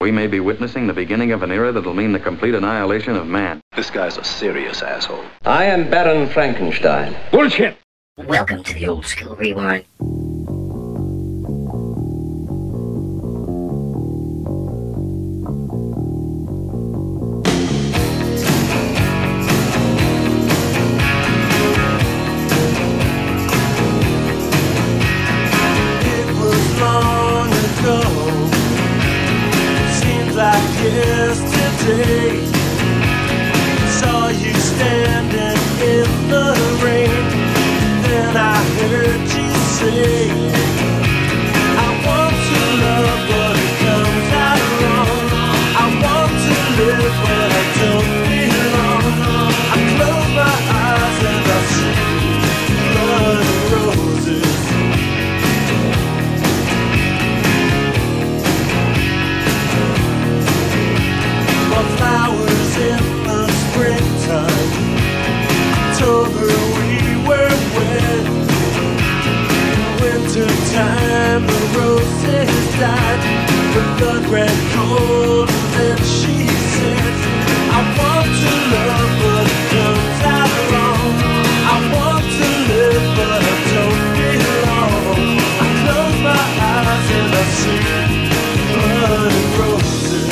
We may be witnessing the beginning of an era that'll mean the complete annihilation of man. This guy's a serious asshole. I am Baron Frankenstein. Bullshit! Welcome to the Old School Rewind. Yesterday, saw you standing in the rain. Then I heard you say, I want to love but it comes out wrong. I want to live but I don't belong. I close my eyes and I see blood and roses. Flowers in the springtime. October we were wed. Wintertime the roses died. The blood ran cold and then she said, I want to love but it comes out wrong. I want to live but I don't belong. I close my eyes and I see blood and roses.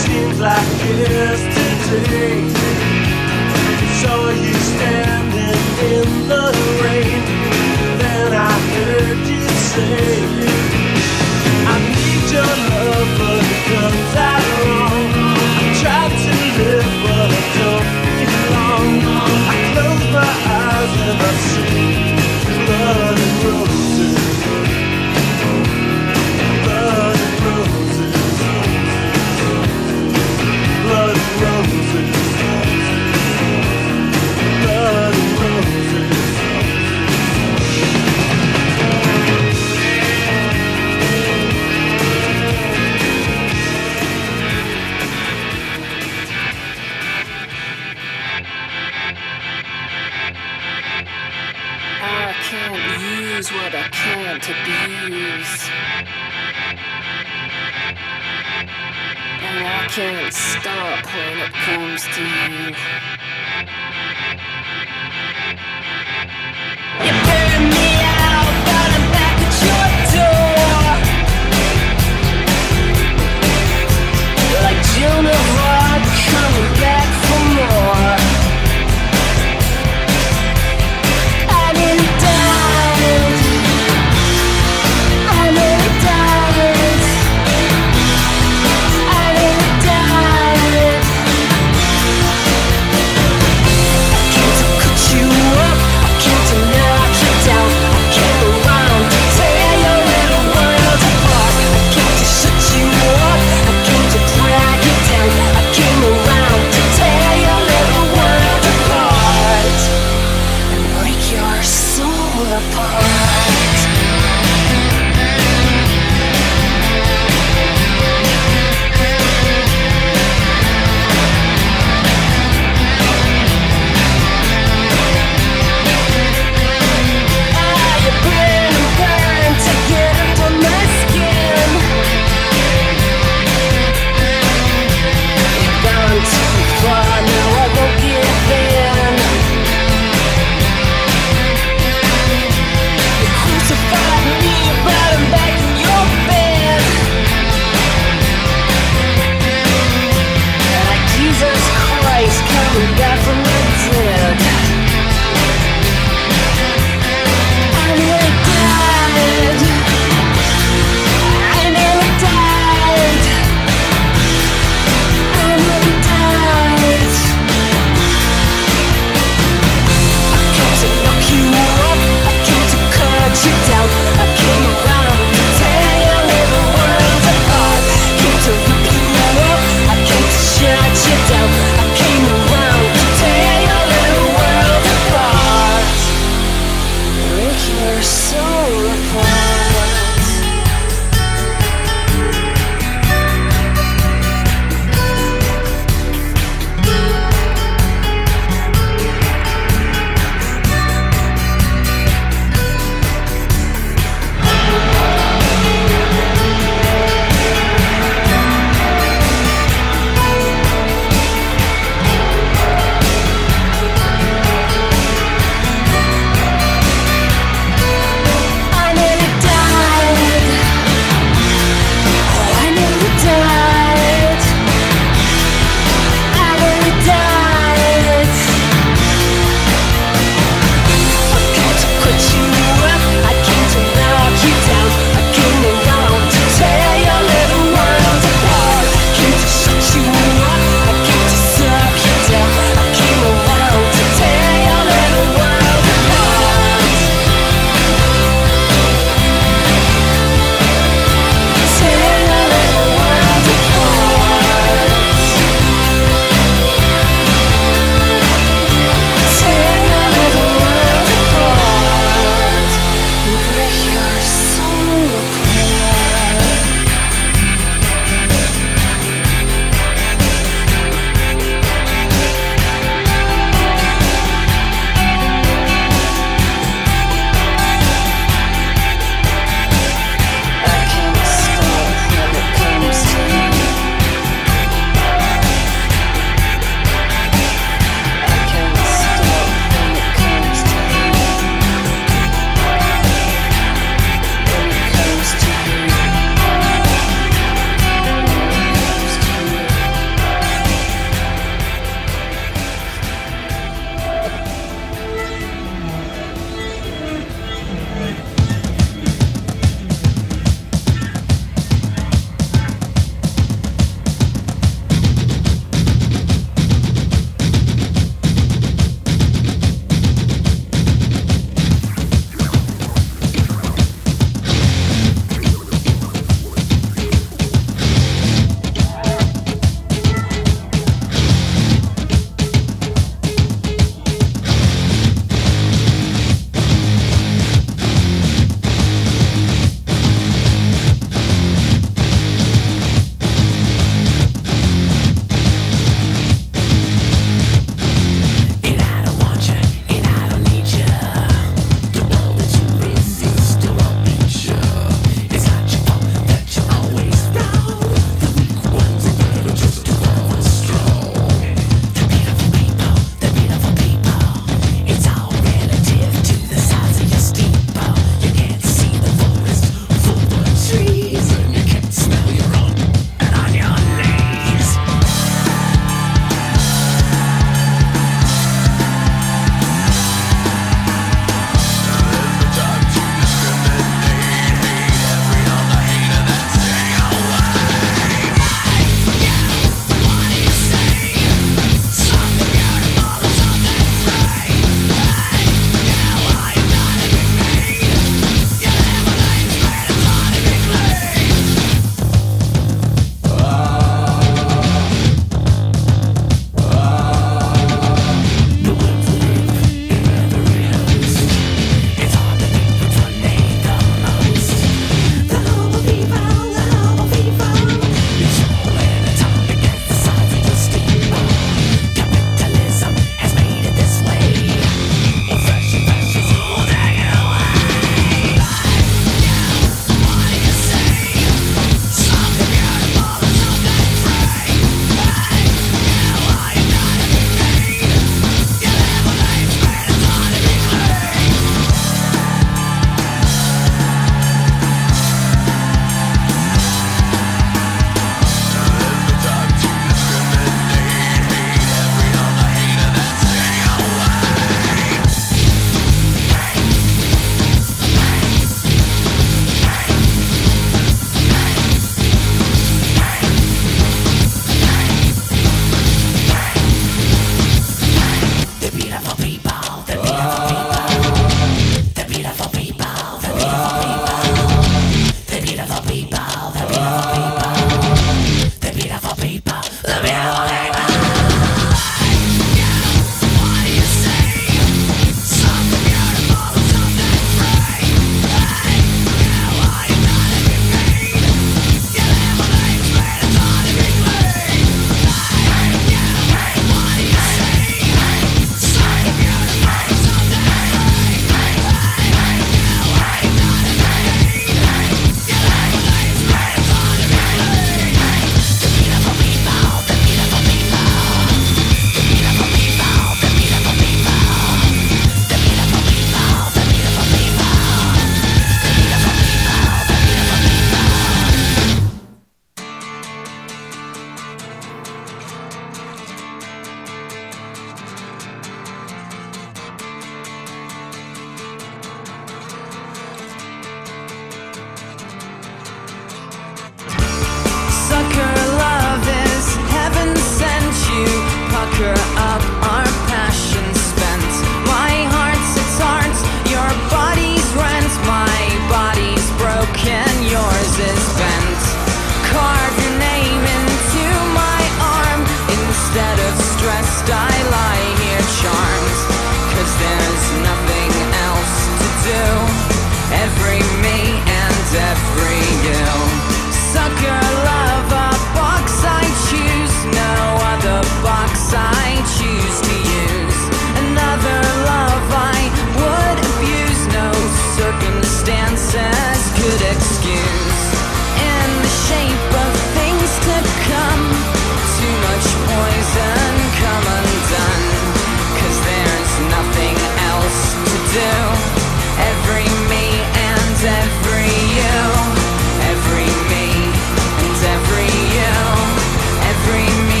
every me and every you. Sucker love, a box I choose, no other box I choose to use. Another love I would abuse, no circumstances could excuse. In the shape of things to come, too much poison come undone, 'cause there's nothing else to do. Every me and every you, every me and every you, every me.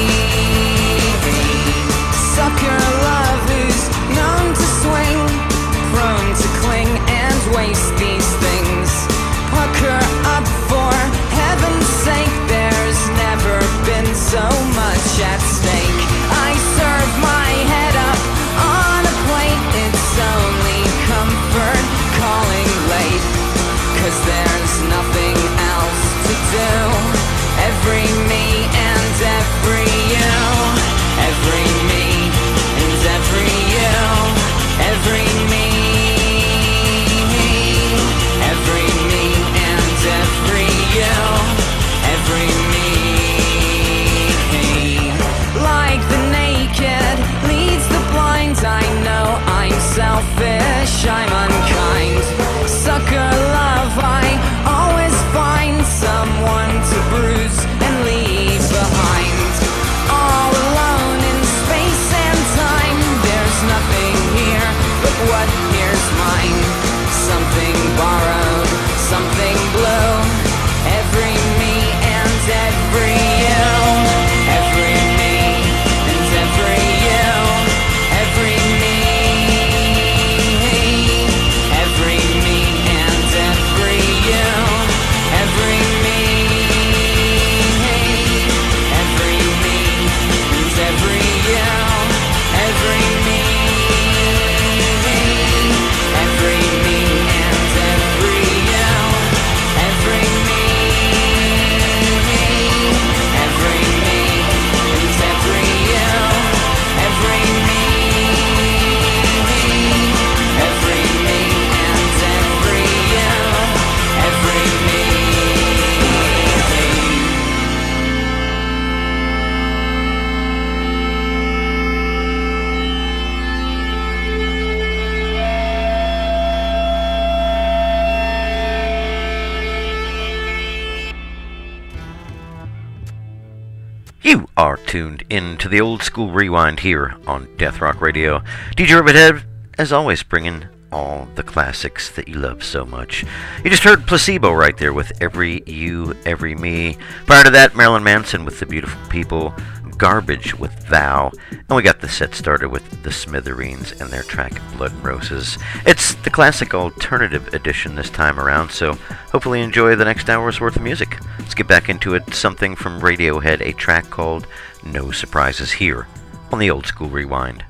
Sucker love who's known to swing, prone to cling and waste these things. Pucker up for heaven's sake, there's never been so much at stake. I serve my head up on a plate, it's only comfort calling late, 'cause there's nothing else to do. Every me and every you, every me and every you, every me, every me and every you, every me. Like the naked leads the blind, I know I'm selfish, I'm unkind. Sucker love, I always find someone to bruise and leave behind. All alone in space and time, there's nothing here but what here's mine. Something borrowed, something blue, every me and every you, every me and every you, every me, every me and every you, every me, every me and every you, every me, every me and every you, every me, every me and every you, every me, every me and every you, every me. You are tuned in to the Old School Rewind here on Death Rock Radio. DJ Rivethead, as always, bringing all the classics that you love so much. You just heard Placebo right there with Every You, Every Me. Prior to that, Marilyn Manson with The Beautiful People, Garbage with Thou, and we got the set started with The Smithereens and their track Blood and Roses. It's the classic alternative edition this time around, so hopefully enjoy the next hour's worth of music. Let's get back into it. Something from Radiohead, a track called No Surprises here on the Old School Rewind.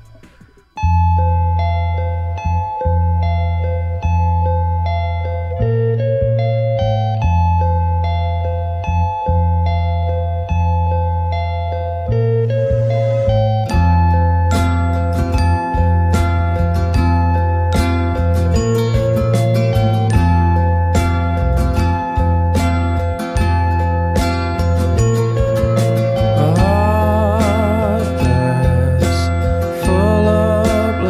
Full of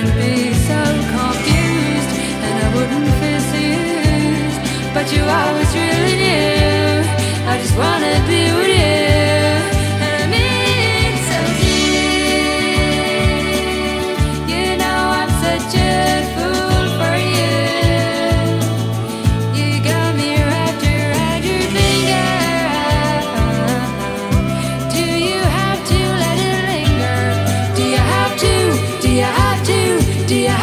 wouldn't be so confused, and I wouldn't feel so used. But you always really knew I just wanna be with you, and I mean so deep. You know I'm such a fool for you. You got me wrapped around your finger. Do you have to let it linger? Do you have to? Do you have to? Do you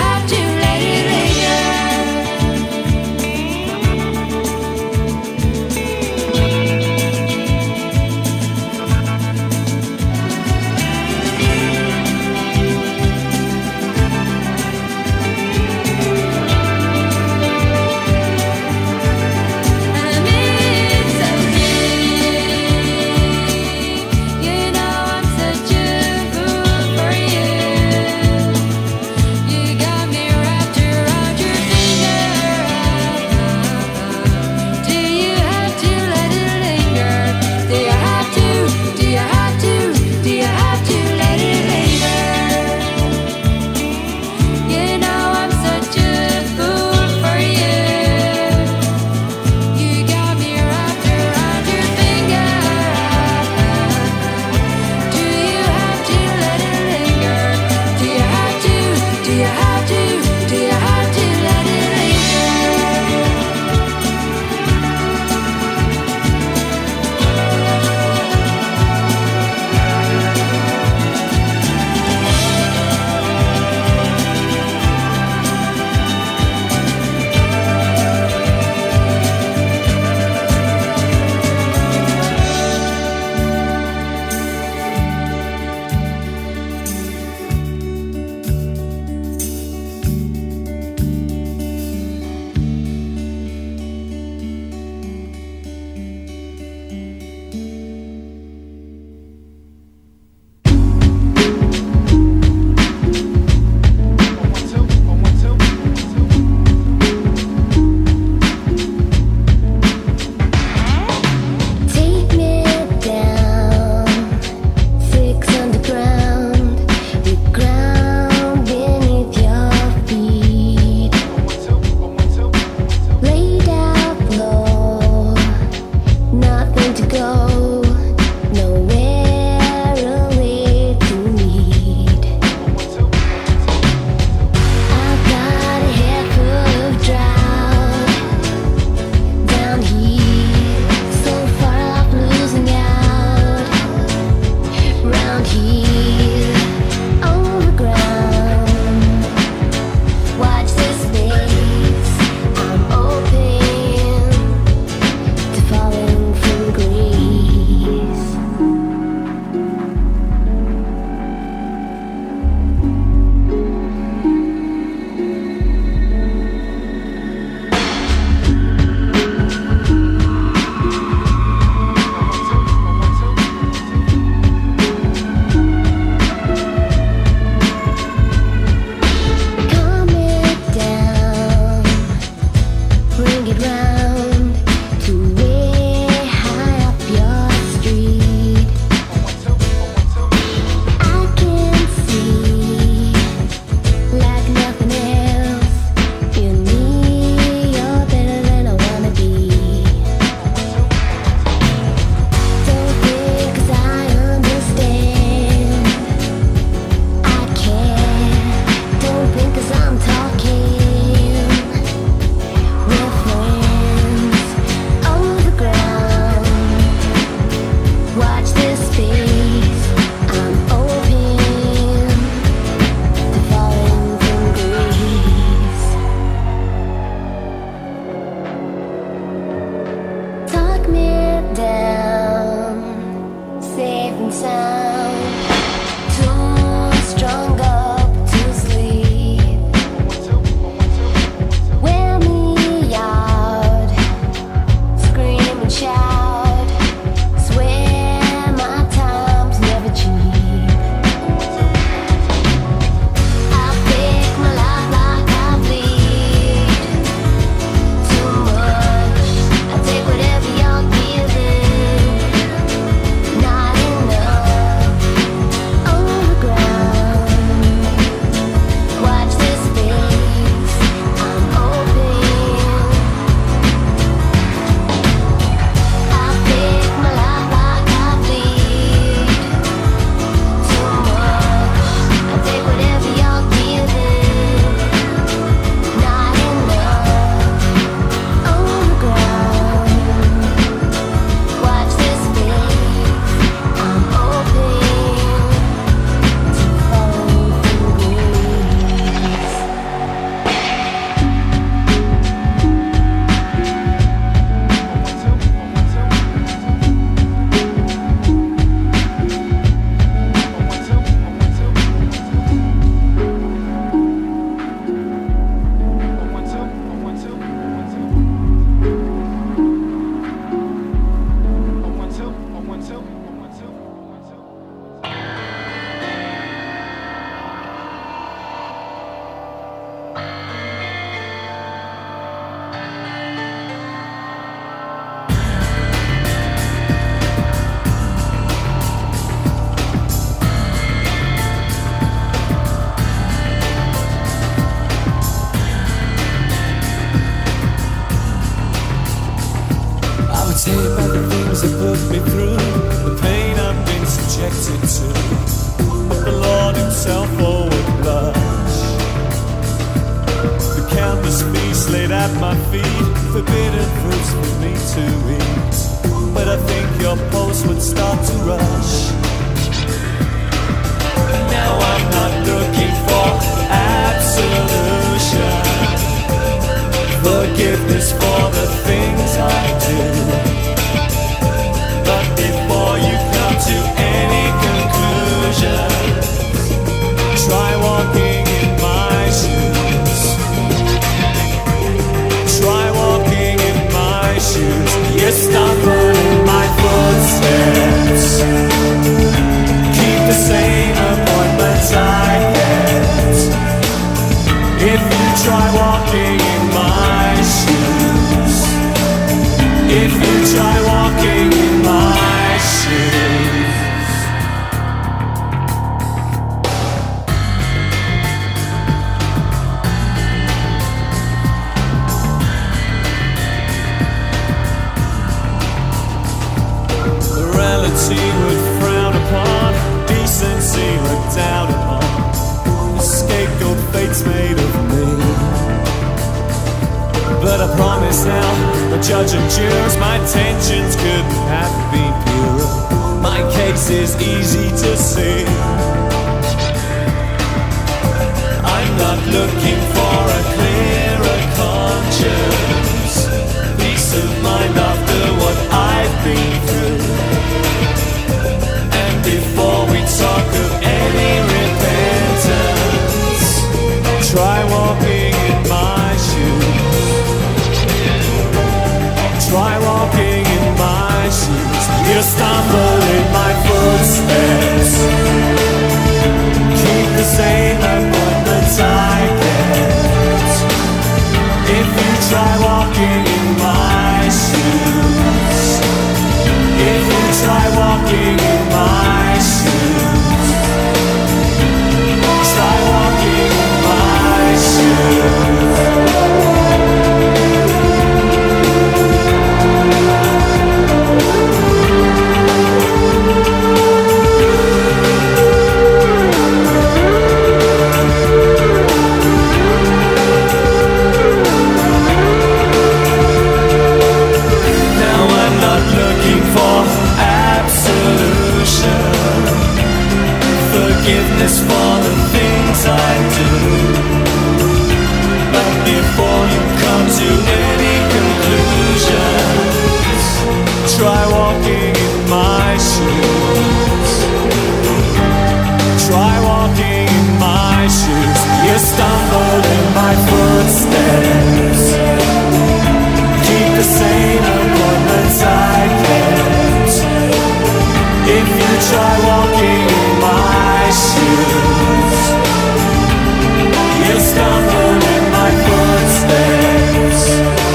it at my feet, forbidden fruits for me to eat. But I think your pulse would start to rush. Now I'm not looking for absolution, forgiveness for the things I do. But before you come to any conclusion, try walking in my shoes. Try walking in my shoes. You stumble in my footsteps. Keep the same appointments I get. If you try walking in my shoes. If you try walking in my shoes. Morality would frown upon, decency look down upon. The scapegoat fate's made of me. But I promise now, the judge and jurors, my intentions couldn't have been purer. My case is easy to see. I'm not looking for a clearer conscience, peace of mind after what I've been through. And before we talk of any repentance, try walking in my shoes. Try walking in my shoes. You stumble in my footsteps. Keep the same appointments I get. If you try walking in my shoes. If you try walking in my shoes. Try walking in my shoes. Forgiveness for the things I do. But before you come to any conclusions, try walking in my shoes. Try walking in my shoes. You stumble in my footsteps. Keep the same appointments I get. If you try walking in my shoes, you stumble in my footsteps.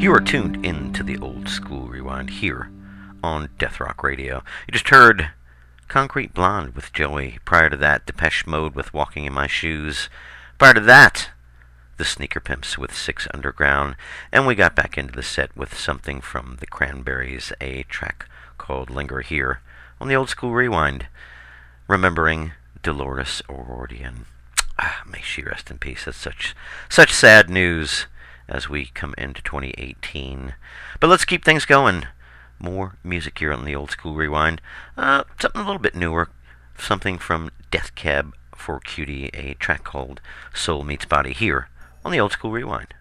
You are tuned in to the Old School Rewind here on Death Rock Radio. You just heard Concrete Blonde with Joey. Prior to that, Depeche Mode with Walking in My Shoes. Prior to that, the Sneaker Pimps with Six Underground. And we got back into the set with something from the Cranberries, a track called Linger here on the Old School Rewind, remembering Dolores O'Riordan. May she rest in peace. That's such sad news as we come into 2018. But let's keep things going. More music here on the Old School Rewind. Something a little bit newer. Something from Death Cab for Cutie, a track called Soul Meets Body here on the Old School Rewind.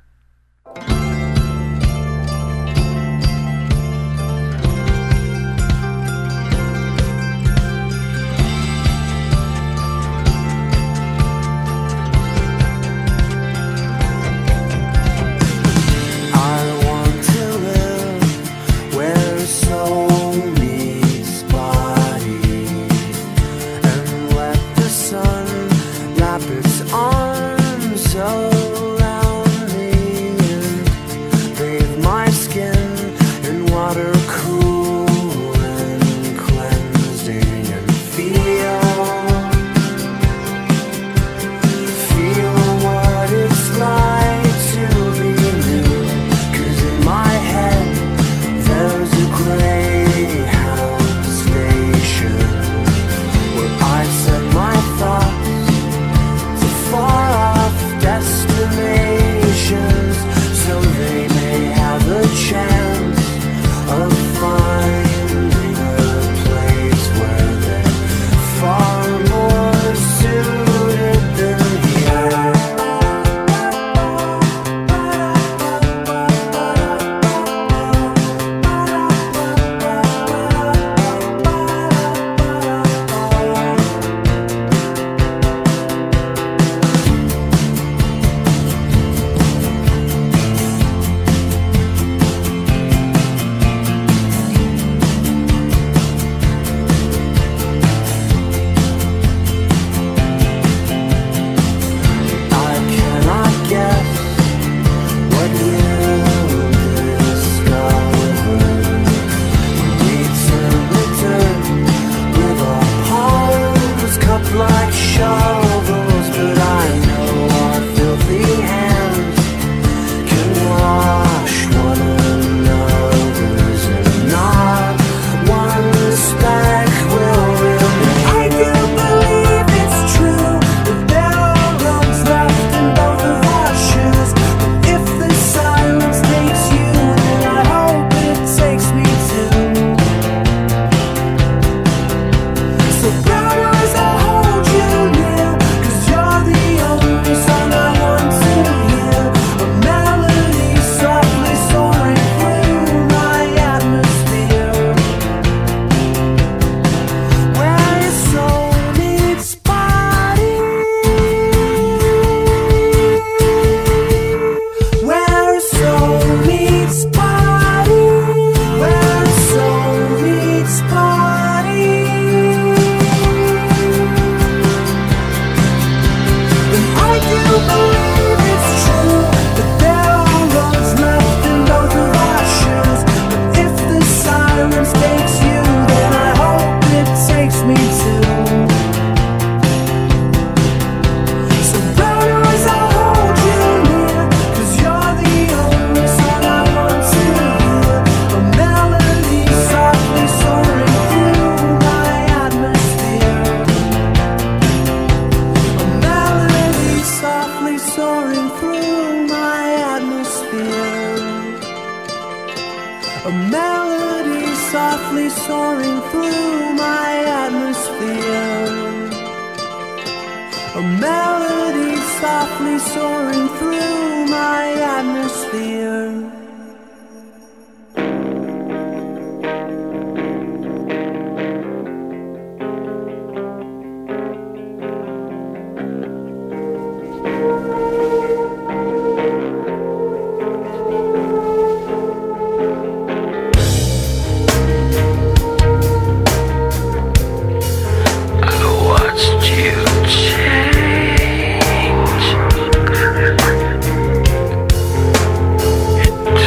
Change.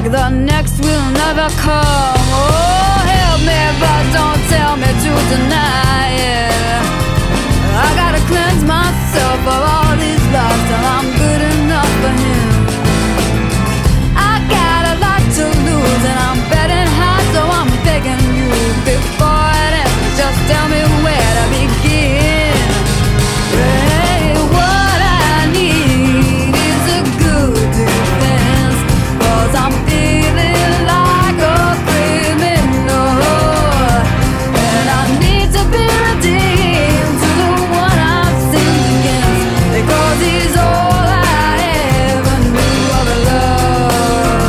like the next will never come. Oh, help me, but don't tell me to deny it. I gotta cleanse myself of all these lies till I'm good enough for him. I got a lot to lose and I'm betting high, so I'm begging you before it ends, just tell me where to begin. Hey, what I need is a good defense, 'cause I'm feeling like a criminal, and I need to be redeemed to the one I've sinned against, because he's all I ever knew of love.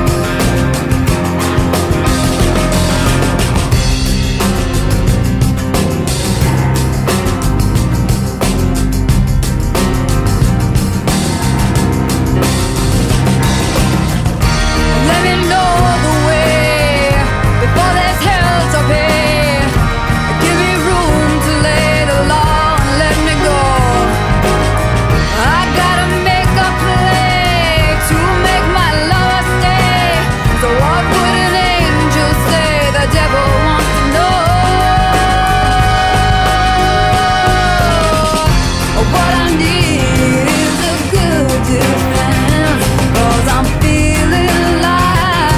Let me know the way before there's hell to pay. Give me room to lay the law and let me go. I gotta make a play to make my lover stay. So what would an angel say? The devil wants to know. What I need is a good defense, 'cause I'm feeling like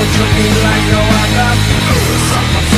to me like no other. Suck my